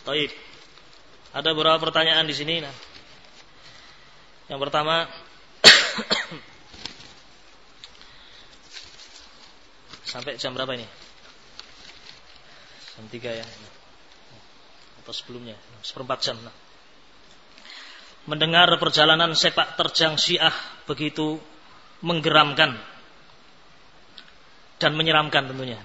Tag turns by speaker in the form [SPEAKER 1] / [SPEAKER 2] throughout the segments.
[SPEAKER 1] Baik. Ada beberapa pertanyaan di sini. Nah. Yang pertama, sampai jam berapa ini? Jam 3 ya. Atau sebelumnya, 1/4 jam. Nah. Mendengar perjalanan sepak terjang Syiah begitu menggeramkan dan menyeramkan tentunya.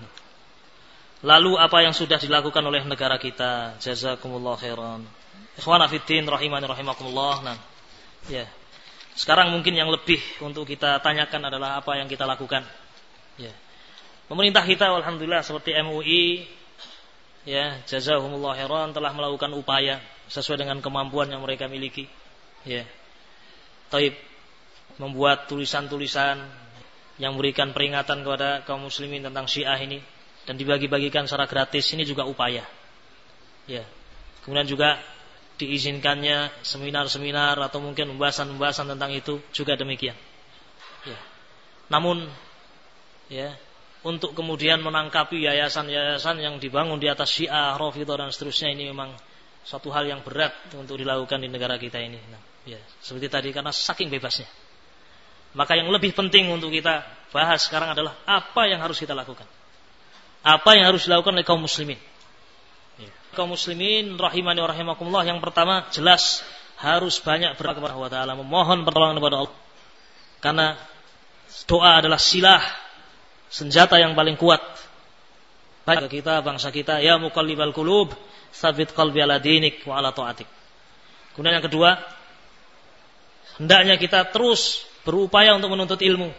[SPEAKER 1] Lalu apa yang sudah dilakukan oleh negara kita? Jazakumullah khairan. Ikhwana fiddin rahimani rahimakumullah. Nah, ya. Sekarang mungkin yang lebih untuk kita tanyakan adalah apa yang kita lakukan. Ya. Pemerintah kita alhamdulillah seperti MUI ya, jazakumullah khairan telah melakukan upaya sesuai dengan kemampuan yang mereka miliki. Ya. Taib membuat tulisan-tulisan yang memberikan peringatan kepada kaum muslimin tentang Syiah ini dan dibagi-bagikan secara gratis, ini juga upaya. Ya. Kemudian juga diizinkannya seminar-seminar atau mungkin pembahasan-pembahasan tentang itu juga demikian. Ya. Namun ya, untuk kemudian menangkapi yayasan-yayasan yang dibangun di atas Syiah, Rafidhah dan seterusnya, ini memang suatu hal yang berat untuk dilakukan di negara kita ini. Nah, ya, seperti tadi karena saking bebasnya. Maka yang lebih penting untuk kita bahas sekarang adalah apa yang harus kita lakukan. Apa yang harus dilakukan oleh kaum muslimin. Ya. Kaum muslimin rahimani wa rahimakumullah, yang pertama jelas harus banyak berdoa kepada Allah Ta'ala, memohon pertolongan kepada Allah. Karena doa adalah silah, senjata yang paling kuat bagi kita, bangsa kita. Ya muqallibal qulub, tsabit qalbi ala dinik wa ala ta'atik. Kemudian yang kedua, hendaknya kita terus berupaya untuk menuntut ilmu.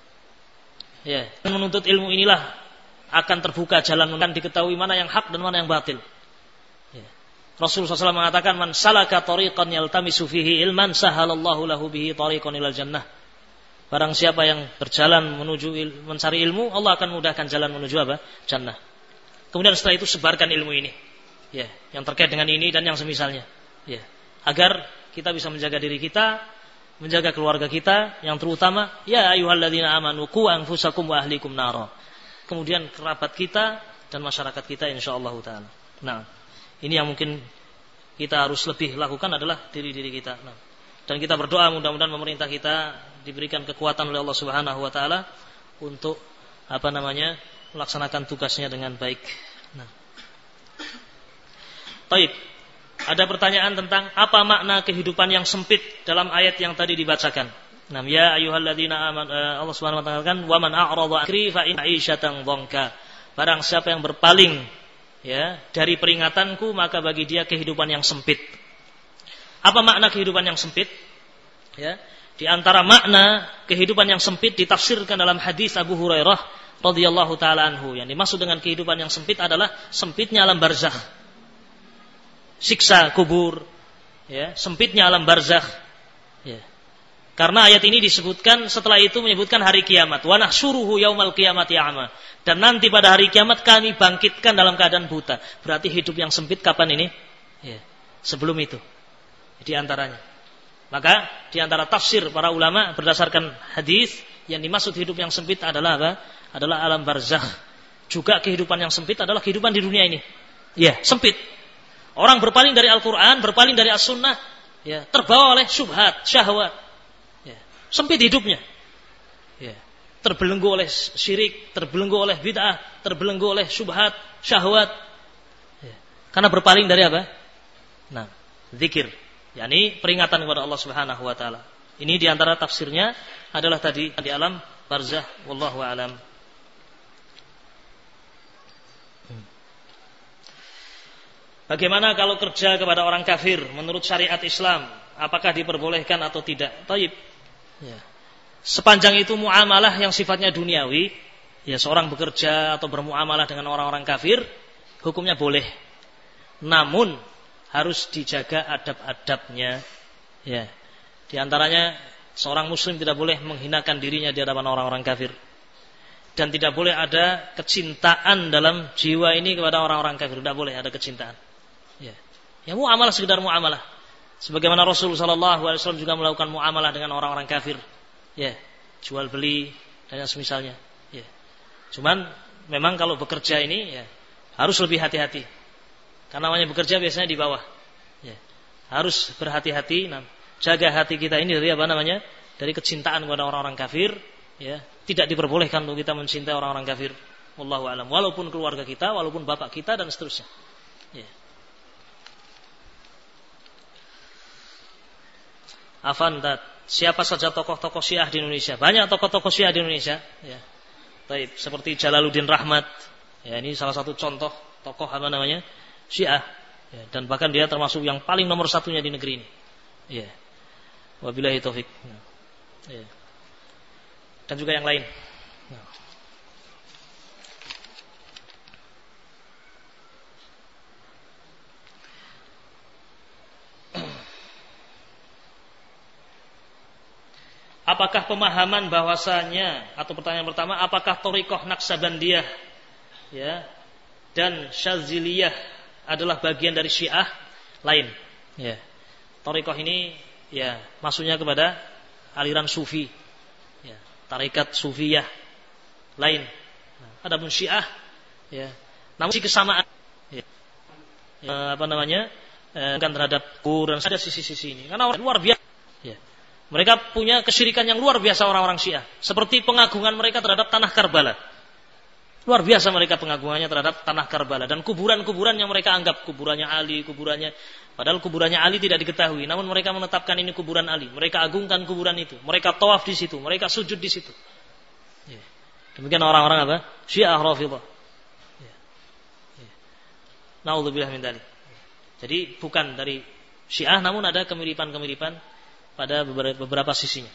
[SPEAKER 1] Ya, menuntut ilmu inilah akan terbuka jalan, akan diketahui mana yang hak dan mana yang batil. Ya. Rasulullah SAW mengatakan, man salaka tariqan yaltamisu fihi ilman sahalallahu lahu bihi tariqan ilal jannah. Barang siapa yang berjalan menuju mencari ilmu, Allah akan mudahkan jalan menuju apa? Jannah. Kemudian setelah itu sebarkan ilmu ini. Ya, yang terkait dengan ini dan yang semisalnya. Ya, agar kita bisa menjaga diri kita, menjaga keluarga kita, yang terutama ya ayyuhalladzina amanu qu anfusakum wa ahlikum nara. Kemudian kerabat kita dan masyarakat kita insyaallah taala. Nah, ini yang mungkin kita harus lebih lakukan adalah diri-diri kita. Nah, dan kita berdoa mudah-mudahan pemerintah kita diberikan kekuatan oleh Allah Subhanahu wa taala untuk melaksanakan tugasnya dengan baik. Nah. Baik. Ada pertanyaan tentang apa makna kehidupan yang sempit dalam ayat yang tadi dibacakan. Nah, ya ayyuhalladzina amanu, Allah Subhanahu wa taala kan, wa man a'rada akri fa in 'aisyatan dhanka. Barang siapa yang berpaling ya dari peringatanku, maka bagi dia kehidupan yang sempit. Apa makna kehidupan yang sempit? Ya, di antara makna kehidupan yang sempit ditafsirkan dalam hadis Abu Hurairah radhiyallahu taala anhu. Yang dimaksud dengan kehidupan yang sempit adalah sempitnya alam barzakh. Siksa kubur, ya, sempitnya alam barzakh. Ya. Karena ayat ini disebutkan setelah itu menyebutkan hari kiamat. Wa nahsyuruhu yaumal qiyamati a'ma. Dan nanti pada hari kiamat kami bangkitkan dalam keadaan buta. Berarti hidup yang sempit kapan ini? Ya, sebelum itu. Di antaranya. Maka di antara tafsir para ulama berdasarkan hadis, yang dimaksud hidup yang sempit adalah apa? Adalah alam barzakh. Juga kehidupan yang sempit adalah kehidupan di dunia ini. Ya, sempit. Orang berpaling dari Al-Quran, berpaling dari As-Sunnah, ya, terbawa oleh syubhat, syahwat. Ya, sempit hidupnya. Ya, terbelenggu oleh syirik, terbelenggu oleh bid'ah, terbelenggu oleh syubhat, syahwat. Ya, karena berpaling dari apa? Nah, zikir. yakni peringatan kepada Allah Subhanahu wa taala. Ini di antara tafsirnya adalah tadi di alam barzakh, wallahu a'lam. Bagaimana kalau kerja kepada orang kafir menurut syariat Islam, apakah diperbolehkan atau tidak? Taib. Ya. Sepanjang itu muamalah yang sifatnya duniawi, ya seorang bekerja atau bermuamalah dengan orang-orang kafir, hukumnya boleh. Namun harus dijaga adab-adabnya. Ya. Di antaranya seorang muslim tidak boleh menghinakan dirinya di hadapan orang-orang kafir. Dan tidak boleh ada kecintaan dalam jiwa ini kepada orang-orang kafir. Tidak boleh ada kecintaan. Ya muamalah sekedar muamalah. Sebagaimana Rasulullah SAW juga melakukan muamalah dengan orang-orang kafir. Ya, jual beli dan yang semisalnya. Ya. Cuman memang kalau bekerja ini ya harus lebih hati-hati. Karena namanya bekerja biasanya di bawah. Ya. Harus berhati-hati. Nah, jaga hati kita ini dari apa namanya? Dari kecintaan kepada orang-orang kafir. Ya. Tidak diperbolehkan untuk kita mencintai orang-orang kafir. Wallahu a'lam. Walaupun keluarga kita, walaupun bapak kita dan seterusnya. Ya. Afantat, siapa saja tokoh-tokoh Syiah di Indonesia? Banyak tokoh-tokoh Syiah di Indonesia. Ya. Baik, seperti Jalaluddin Rahmat. Ya, ini salah satu contoh tokoh apa namanya? Syiah. Ya, dan bahkan dia termasuk yang paling nomor satunya di negeri ini. Ya. Wabillahi taufik. Ya. Dan juga yang lain. Apakah pemahaman bahwasanya, atau pertanyaan pertama, apakah Thariqah Naqsabandiyah ya dan Syadziliyah adalah bagian dari Syiah? Lain. Ya. Thariqah ini ya maksudnya kepada aliran Sufi. Ya, tarekat Sufiyah. Lain. Adapun Syiah ya, namun kesamaan ya. Apa namanya? Kan terhadap Quran ada sisi-sisi ini. Karena orang luar biasa. Ya. Mereka punya kesyirikan yang luar biasa orang-orang Syiah. Seperti pengagungan mereka terhadap tanah Karbala. Luar biasa mereka pengagungannya terhadap tanah Karbala. Dan kuburan-kuburan yang mereka anggap kuburannya Ali, kuburannya. Padahal kuburannya Ali tidak diketahui. Namun mereka menetapkan ini kuburan Ali. Mereka agungkan kuburan itu. Mereka tawaf di situ. Mereka sujud di situ. Ya. Demikian orang-orang apa? Syiah Rafidhah. Ya. Ya. Na'udzubillah min dzalik. Jadi bukan dari Syiah, namun ada kemiripan-kemiripan pada beberapa sisinya.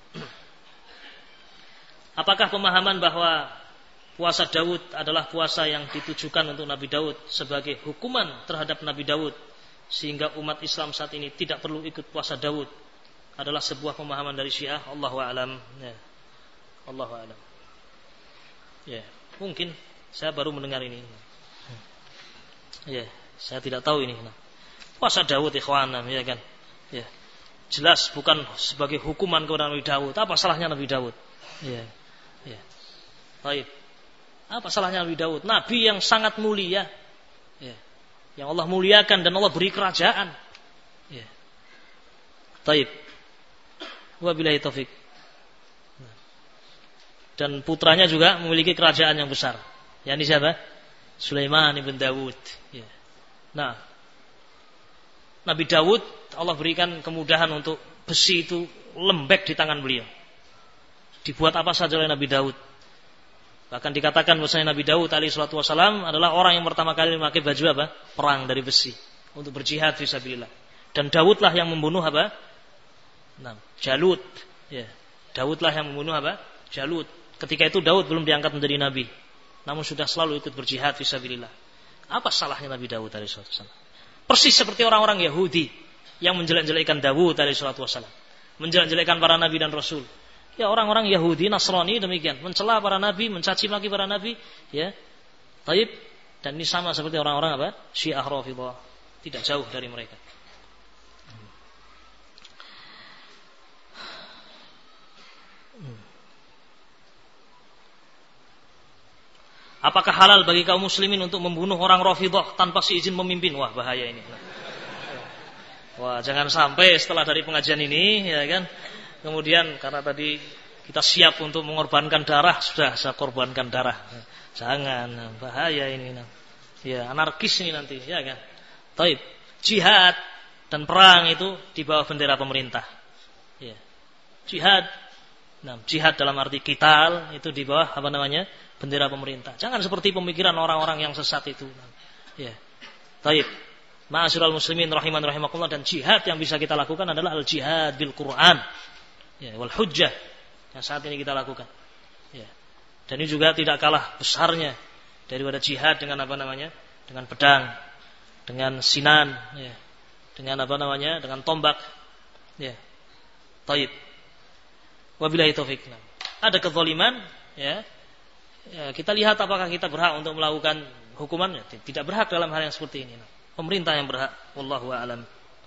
[SPEAKER 1] Apakah pemahaman bahwa puasa Daud adalah puasa yang ditujukan untuk Nabi Daud sebagai hukuman terhadap Nabi Daud, sehingga umat Islam saat ini tidak perlu ikut puasa Daud, adalah sebuah pemahaman dari Syiah? Allahu a'lam. Ya. Allahu a'lam. Ya, mungkin saya baru mendengar ini. Ya, saya tidak tahu ini. Puasa Daud ikhwanam, ya kan? Ya. Jelas bukan sebagai hukuman kepada Nabi Daud. Apa salahnya Nabi Daud? Ya. Ya. Baik. Apa salahnya Nabi Daud? Nabi yang sangat mulia. Ya. Yang Allah muliakan dan Allah beri kerajaan. Ya. Baik. Wabillahi taufik. Dan putranya juga memiliki kerajaan yang besar. Yakni siapa? Sulaiman ibn Daud. Ya. Nah, Nabi Daud Allah berikan kemudahan untuk besi itu lembek di tangan beliau. Dibuat apa saja oleh Nabi Daud. Bahkan dikatakan bahwasanya Nabi Daud alaihi salatu wasalam adalah orang yang pertama kali memakai baju apa? Perang dari besi untuk berjihad fisabilillah. Dan Daudlah yang membunuh apa? Nah, Jalut. Ya. Daudlah yang membunuh apa? Jalut. Ketika itu Daud belum diangkat menjadi nabi, namun sudah selalu ikut berjihad fisabilillah. Apa salahnya Nabi Daud alaihi salatu wasalam? Persis seperti orang-orang Yahudi yang menjelek-jelekkan Dawud alaihi salatu wasallam, menjelek-jelekkan para nabi dan rasul. Ya, orang-orang Yahudi, Nasrani demikian, mencela para nabi, mencaci maki para nabi, ya. Taib, dan ini sama seperti orang-orang apa? Syiah Rafidhah, tidak jauh dari mereka. Apakah halal bagi kaum muslimin untuk membunuh orang Rafidhah tanpa seizin pemimpin? Wah, bahaya ini. Wah, jangan sampai setelah dari pengajian ini, ya kan, kemudian karena tadi kita siap untuk mengorbankan darah, sudah saya korbankan darah. Jangan, bahaya ini. Ya, anarkis ini nanti, ya kan. Taib, jihad dan perang itu di bawah bendera pemerintah. Ya. Jihad, nah, jihad dalam arti qital itu di bawah apa namanya? Bendera pemerintah. Jangan seperti pemikiran orang-orang yang sesat itu. Ya. Taib. Ma'asyiral muslimin rahiman rahimakumullah, dan jihad yang bisa kita lakukan adalah al-jihad bil Quran. Ya, wal hujjah yang saat ini kita lakukan. Ya. Dan ini juga tidak kalah besarnya daripada jihad dengan apa namanya? Dengan pedang, dengan sinan, ya. Dengan apa namanya? Dengan tombak. Ya. Taib. Wabillahi taufik. Ada kezaliman, ya. Ya, kita lihat apakah kita berhak untuk melakukan hukumannya. Tidak berhak dalam hal yang seperti ini. Pemerintah yang berhak. Wallahu a'lam.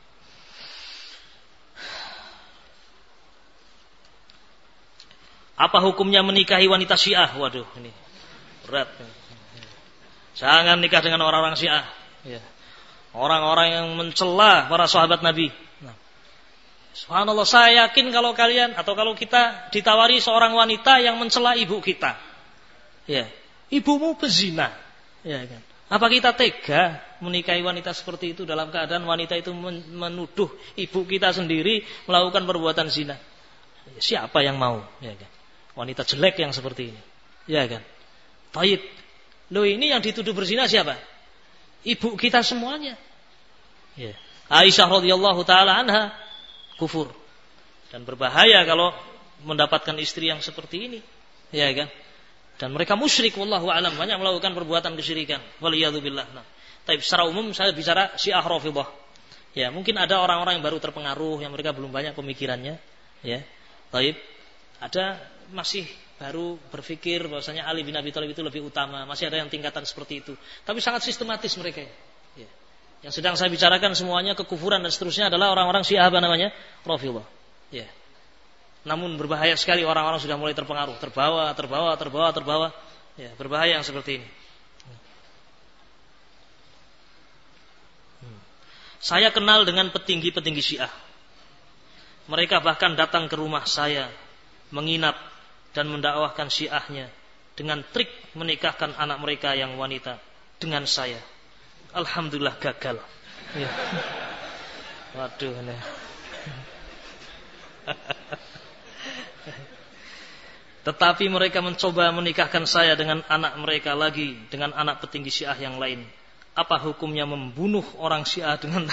[SPEAKER 1] Apa hukumnya menikahi wanita Syiah? Waduh, ini berat. Jangan nikah dengan orang-orang Syiah. Ya. Orang-orang yang mencela para sahabat Nabi. Nah, subhanallah, saya yakin kalau kalian atau kalau kita ditawari seorang wanita yang mencela ibu kita. Ya, ibumu pezina. Ya kan? Apa kita tega menikahi wanita seperti itu dalam keadaan wanita itu menuduh ibu kita sendiri melakukan perbuatan zina? Siapa yang mau? Ya kan? Wanita jelek yang seperti ini. Ya kan? Taib. Loh, ini yang dituduh berzina siapa? Ibu kita semuanya. Ya. Aisyah radhiyallahu taala anha kufur. Dan berbahaya kalau mendapatkan istri yang seperti ini. Ya kan? Dan mereka musyrik, wallahu alam, banyak melakukan perbuatan kesyirikan. Waliyadzubillah. Nah, tapi secara umum saya bicara Syiah Rafidhah. Ya, mungkin ada orang-orang yang baru terpengaruh, yang mereka belum banyak pemikirannya, ya. Taib, ada masih baru berpikir bahwasanya Ali bin Abi Thalib itu lebih utama, masih ada yang tingkatan seperti itu. Tapi sangat sistematis mereka. Ya. Yang sedang saya bicarakan semuanya kekufuran dan seterusnya adalah orang-orang Syiah apa namanya? Rafidhah. Ya. Namun berbahaya sekali orang-orang sudah mulai terpengaruh, terbawa. Ya, berbahaya yang seperti ini. Saya kenal dengan petinggi-petinggi Syiah. Mereka bahkan datang ke rumah saya, menginap dan mendakwahkan Syiahnya dengan trik menikahkan anak mereka yang wanita dengan saya. Alhamdulillah gagal. Ya. Waduh, nih. Tetapi mereka mencoba menikahkan saya dengan anak mereka lagi, dengan anak petinggi Syiah yang lain. Apa hukumnya membunuh orang Syiah dengan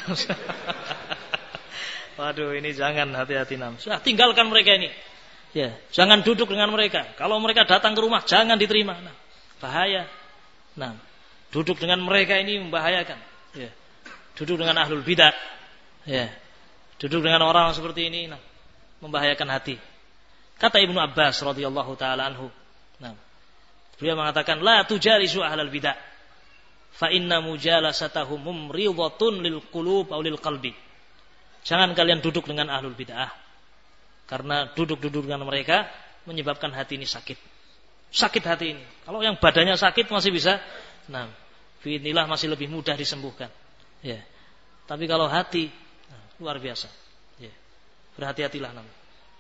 [SPEAKER 1] Waduh, ini jangan, hati-hati nam. Sudah tinggalkan mereka ini. Ya, jangan duduk dengan mereka. Kalau mereka datang ke rumah, jangan diterima. Nah, bahaya. Nah, duduk dengan mereka ini membahayakan. Ya. Duduk dengan ahlul bidah. Ya. Duduk dengan orang seperti ini, nah, membahayakan hati. Kata Ibnu Abbas radhiyallahu taala anhu. Nah, beliau mengatakan la tujalisu ahlal bidah. Fa inna mujalasatahum mumridatun lil qulub aw lil qalbi. Jangan kalian duduk dengan ahlul bid'ah. Karena duduk-duduk dengan mereka menyebabkan hati ini sakit. Sakit hati ini. Kalau yang badannya sakit masih bisa, nah, bi'idznillah masih lebih mudah disembuhkan. Ya. Tapi kalau hati, nah, luar biasa. Ya. Berhati-hatilah namun.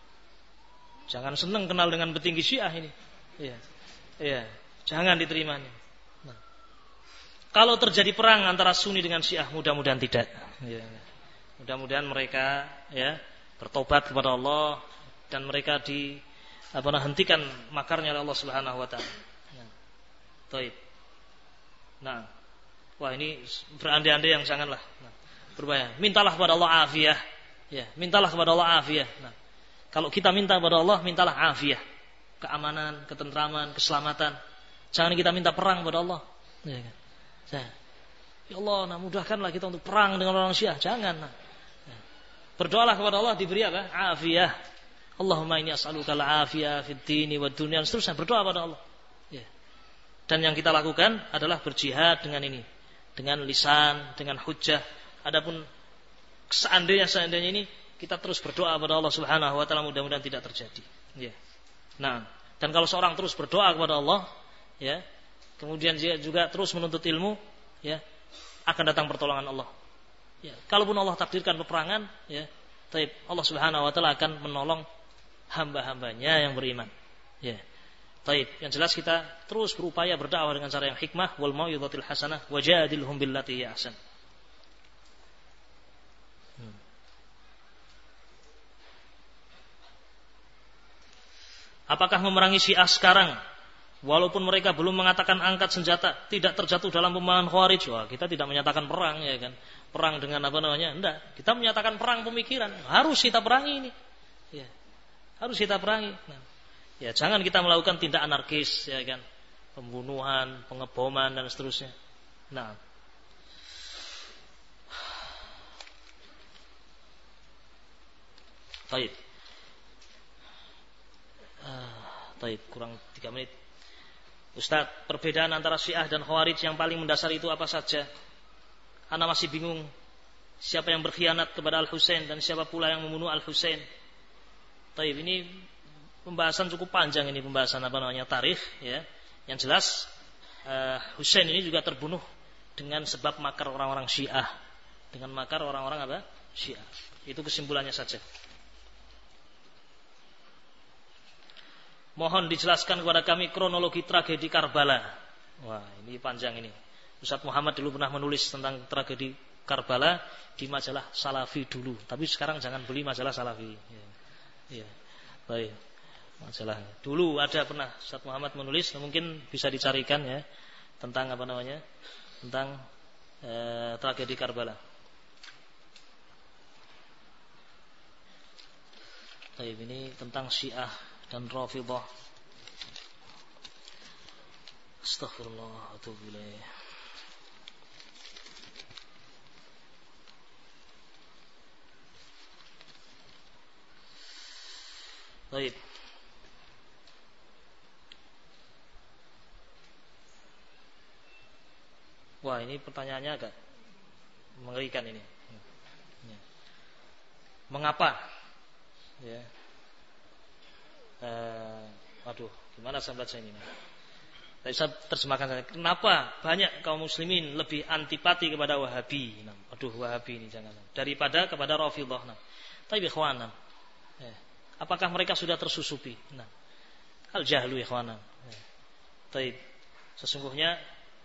[SPEAKER 1] Jangan senang kenal dengan petinggi Syiah ini. Ya. Ya. Jangan diterima ini. Nah. Kalau terjadi perang antara Sunni dengan Syiah, mudah-mudahan tidak. Ya. Mudah-mudahan mereka ya bertobat kepada Allah dan mereka hentikan makarnya oleh Allah Subhanahu wa taala. Baik. Nah, wah ini berandai-andai yang janganlah. Nah, berbahaya. Mintalah kepada Allah afiyah. Ya, mintalah kepada Allah afiyah. Nah, kalau kita minta kepada Allah, mintalah afiyah, keamanan, ketentraman, keselamatan. Jangan kita minta perang kepada Allah. Ya, kan? Ya Allah, nah mudahkanlah kita untuk perang dengan orang Syiah. Jangan. Nah. Berdoalah kepada Allah diberi apa? Afiyah. Allahumma inni as'aluka al-afiyah fid dini wad dunya. Seterusnya berdoa kepada Allah. Ya. Dan yang kita lakukan adalah berjihad dengan ini, dengan lisan, dengan hujjah. Adapun seandainya ini kita terus berdoa kepada Allah Subhanahu wa taala, mudah-mudahan tidak terjadi. Ya. Nah, dan kalau seorang terus berdoa kepada Allah, ya, kemudian dia juga terus menuntut ilmu, ya, akan datang pertolongan Allah. Ya, kalaupun Allah takdirkan peperangan, ya, Allah Subhanahu wa taala akan menolong hamba-hambanya yang beriman. Ya. Yang jelas kita terus berupaya berdakwah dengan cara yang hikmah wal mau'izatil hasanah wajadilhum billati hiya ahsan. Apakah memerangi Syiah sekarang walaupun mereka belum mengatakan angkat senjata tidak terjatuh dalam pemahaman Khawarij? Wah, kita tidak menyatakan perang, ya kan? Perang dengan apa namanya? Enggak. Kita menyatakan perang pemikiran. Harus kita perangi ini. Ya. Harus kita perangi. Nah. Ya, jangan kita melakukan tindak anarkis, ya kan? Pembunuhan, pengeboman dan seterusnya. Nah. Baik. Kurang 3 menit. Ustaz, perbedaan antara Syiah dan Khawarij yang paling mendasar itu apa saja? Ana masih bingung siapa yang berkhianat kepada Al-Husain dan siapa pula yang membunuh Al-Husain. Ini pembahasan cukup panjang, ini pembahasan tarikh, ya. Yang jelas Husain ini juga terbunuh dengan sebab makar orang-orang Syiah. Dengan makar orang-orang apa? Syiah. Itu kesimpulannya saja. Mohon dijelaskan kepada kami kronologi tragedi Karbala. Wah, ini panjang ini. Ustaz Muhammad dulu pernah menulis tentang tragedi Karbala di majalah Salafi dulu. Tapi sekarang jangan beli majalah Salafi. Ya. Baik. Majalah. Dulu ada pernah Ustaz Muhammad menulis, mungkin bisa dicarikan ya, tentang apa namanya? Tentang tragedi Karbala. Baik, ini tentang Syiah dan Rafidhah. Astaghfirullah wa atubu ilaih. Baik. Wah, ini pertanyaannya agak mengerikan ini. Mengapa? Ya. Waduh, gimana saya baca ini? Saya terjemahkan saja. Kenapa banyak kaum muslimin lebih antipati kepada Wahabi? Waduh, Wahabi ini jangan. Daripada kepada Rafidhah. Tapi ikhwan, apakah mereka sudah tersusupi? Al-jahlu ikhwan. Tapi sesungguhnya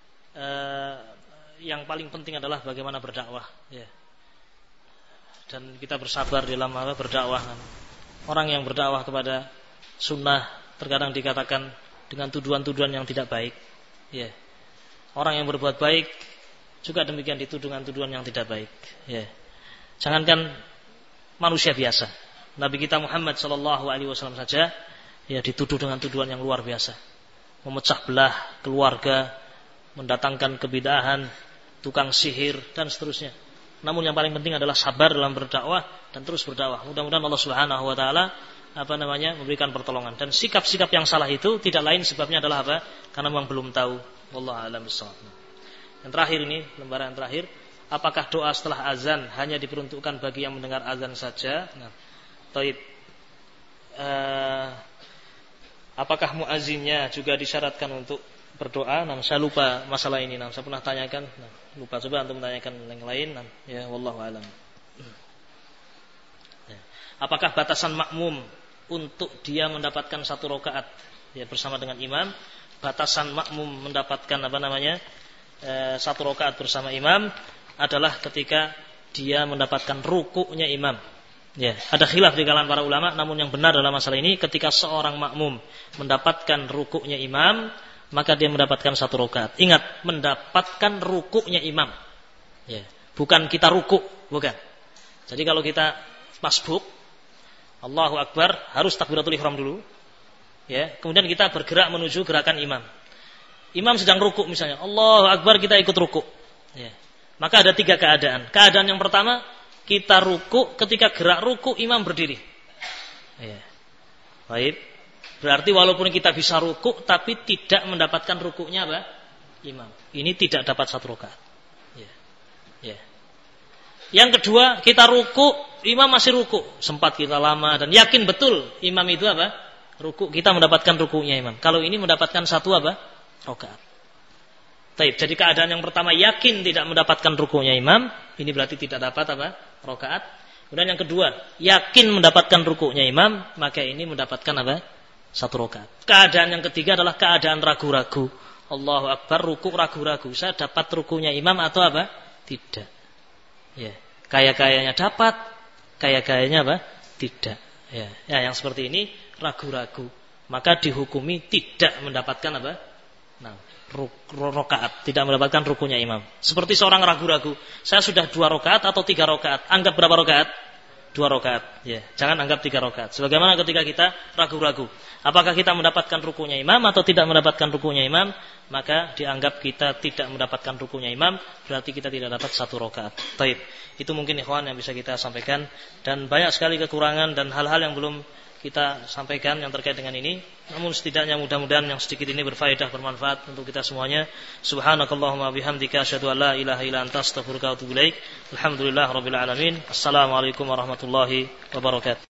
[SPEAKER 1] yang paling penting adalah bagaimana berdakwah. Ya. Dan kita bersabar dalam berdakwah. Orang yang berdakwah kepada sunnah terkadang dikatakan dengan tuduhan-tuduhan yang tidak baik. Ya. Orang yang berbuat baik juga demikian dituduhan-tuduhan yang tidak baik. Ya. Jangankan manusia biasa, Nabi kita Muhammad SAW saja ya dituduh dengan tuduhan yang luar biasa, memecah belah keluarga, mendatangkan kebidahan, tukang sihir dan seterusnya. Namun yang paling penting adalah sabar dalam berdakwah dan terus berdakwah. Mudah-mudahan Allah Subhanahu wa taala memberikan pertolongan. Dan sikap-sikap yang salah itu tidak lain sebabnya adalah apa? Karena memang belum tahu. Wallahu a'lam bishawab. Yang terakhir ini, lembaran terakhir, apakah doa setelah azan hanya diperuntukkan bagi yang mendengar azan saja? Taib. Apakah muazzinnya juga disyaratkan untuk berdoa? Saya lupa masalah ini. Saya pernah tanyakan. Lupa, coba antum tanyakan yang lain. Ya, wallahu a'lam. Ya. Apakah batasan makmum untuk dia mendapatkan 1 rakaat ya bersama dengan imam? Batasan makmum mendapatkan 1 rakaat bersama imam adalah ketika dia mendapatkan rukuknya imam. Ya, ada khilaf di kalangan para ulama, namun yang benar dalam masalah ini ketika seorang makmum mendapatkan rukuknya imam, maka dia mendapatkan 1 rakaat. Ingat, mendapatkan rukuknya imam. Ya, bukan kita rukuk, bukan. Jadi kalau kita masbuk, Allahu Akbar, harus takbiratul ihram dulu. Ya, kemudian kita bergerak menuju gerakan imam. Imam sedang rukuk misalnya, Allahu Akbar, kita ikut rukuk. Ya. Maka ada 3 keadaan. Keadaan yang pertama, kita rukuk, ketika gerak rukuk imam berdiri. Ya. Baik. Berarti walaupun kita bisa rukuk tapi tidak mendapatkan rukuknya apa? Imam. Ini tidak dapat 1 rakaat. Ya. Ya. Yang kedua, kita rukuk, imam masih rukuk, sempat kita lama dan yakin betul imam itu apa? Rukuk, kita mendapatkan rukuknya imam. Kalau ini mendapatkan 1 apa? Rakaat. Baik, jadi keadaan yang pertama yakin tidak mendapatkan rukuknya imam, ini berarti tidak dapat apa? Rakaat. Kemudian yang kedua, yakin mendapatkan rukuknya imam, maka ini mendapatkan apa? 1 rakaat. Keadaan yang ketiga adalah keadaan ragu-ragu. Allahu Akbar, rukuk ragu-ragu. Saya dapat rukuknya imam atau apa? Tidak. Ya, kaya-kayanya dapat, kaya-kayanya apa? Tidak. Ya, yang seperti ini ragu-ragu. Maka dihukumi tidak mendapatkan apa? Rakaat, tidak mendapatkan rukuknya imam. Seperti seorang ragu-ragu. Saya sudah 2 rakaat atau 3 rakaat. Anggap berapa rakaat? 2 rakaat. Ya, jangan anggap 3 rakaat. Sebagaimana ketika kita ragu-ragu, apakah kita mendapatkan rukuknya imam atau tidak mendapatkan rukuknya imam, maka dianggap kita tidak mendapatkan rukuknya imam, berarti kita tidak dapat 1 rakaat. Baik. Itu mungkin ikhwan yang bisa kita sampaikan, dan banyak sekali kekurangan dan hal-hal yang belum kita sampaikan yang terkait dengan ini. Namun setidaknya mudah-mudahan yang sedikit ini berfaedah, bermanfaat untuk kita semuanya. Subhanakallahumma bihamdika asyhadu an la ilaha illa anta astaghfiruka wa atubu ilaik. Alhamdulillahirabbil alamin. Assalamualaikum warahmatullahi wabarakatuh.